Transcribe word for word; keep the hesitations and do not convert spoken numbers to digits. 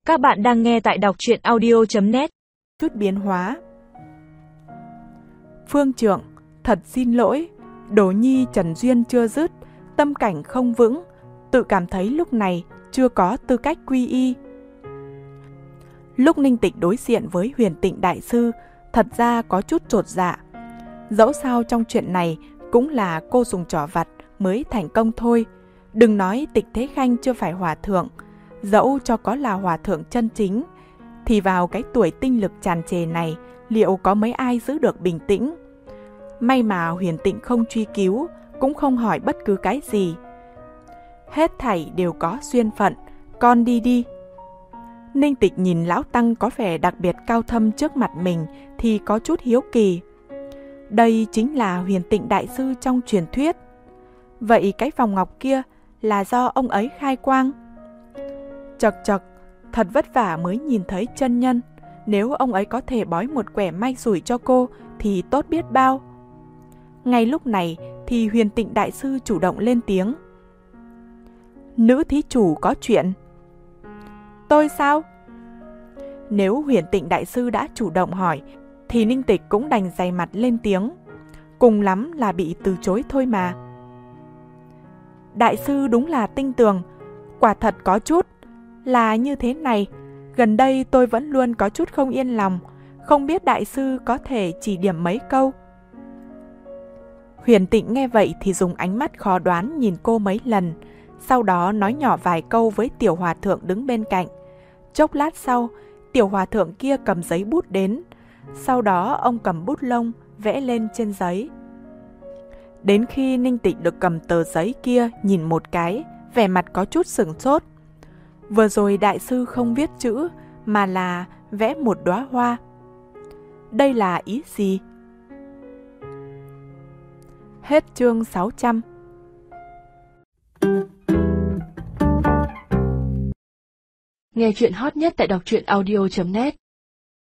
Các bạn đang nghe tại đọc truyện audio chấm net. Chút biến hóa. Phương Trượng, thật xin lỗi, Đỗ Nhi trần duyên chưa dứt, tâm cảnh không vững, tự cảm thấy lúc này chưa có tư cách quy y. Lúc Ninh Tịch đối diện với Huyền Tịnh Đại Sư, thật ra có chút chột dạ. Dẫu sao trong chuyện này cũng là cô dùng trò vặt mới thành công thôi. Đừng nói Tịch Thế Khanh chưa phải hòa thượng, dẫu cho có là hòa thượng chân chính, thì vào cái tuổi tinh lực tràn trề này, liệu có mấy ai giữ được bình tĩnh? May mà Huyền Tịnh không truy cứu, cũng không hỏi bất cứ cái gì. Hết thảy đều có duyên phận, con đi đi. Ninh Tịch nhìn lão tăng có vẻ đặc biệt cao thâm trước mặt mình thì có chút hiếu kỳ. Đây chính là Huyền Tịnh Đại Sư trong truyền thuyết. Vậy cái vòng ngọc kia là do ông ấy khai quang? Chật chật, thật vất vả mới nhìn thấy chân nhân. Nếu ông ấy có thể bói một quẻ may rủi cho cô thì tốt biết bao. Ngay lúc này thì Huyền Tịnh Đại Sư chủ động lên tiếng. Nữ thí chủ có chuyện. Tôi sao? Nếu Huyền Tịnh Đại Sư đã chủ động hỏi thì Ninh Tịch cũng đành dày mặt lên tiếng. Cùng lắm là bị từ chối thôi mà. Đại sư đúng là tinh tường, quả thật có chút. Là như thế này, gần đây tôi vẫn luôn có chút không yên lòng, không biết đại sư có thể chỉ điểm mấy câu. Huyền Tịnh nghe vậy thì dùng ánh mắt khó đoán nhìn cô mấy lần, sau đó nói nhỏ vài câu với tiểu hòa thượng đứng bên cạnh. Chốc lát sau, tiểu hòa thượng kia cầm giấy bút đến, sau đó ông cầm bút lông vẽ lên trên giấy. Đến khi Ninh Tịch được cầm tờ giấy kia nhìn một cái, vẻ mặt có chút sửng sốt. Vừa rồi đại sư không viết chữ mà là vẽ một đóa hoa. Đây là ý gì? Hết chương sáu trăm. Nghe chuyện hot nhất tại đọc truyện audio chấm net.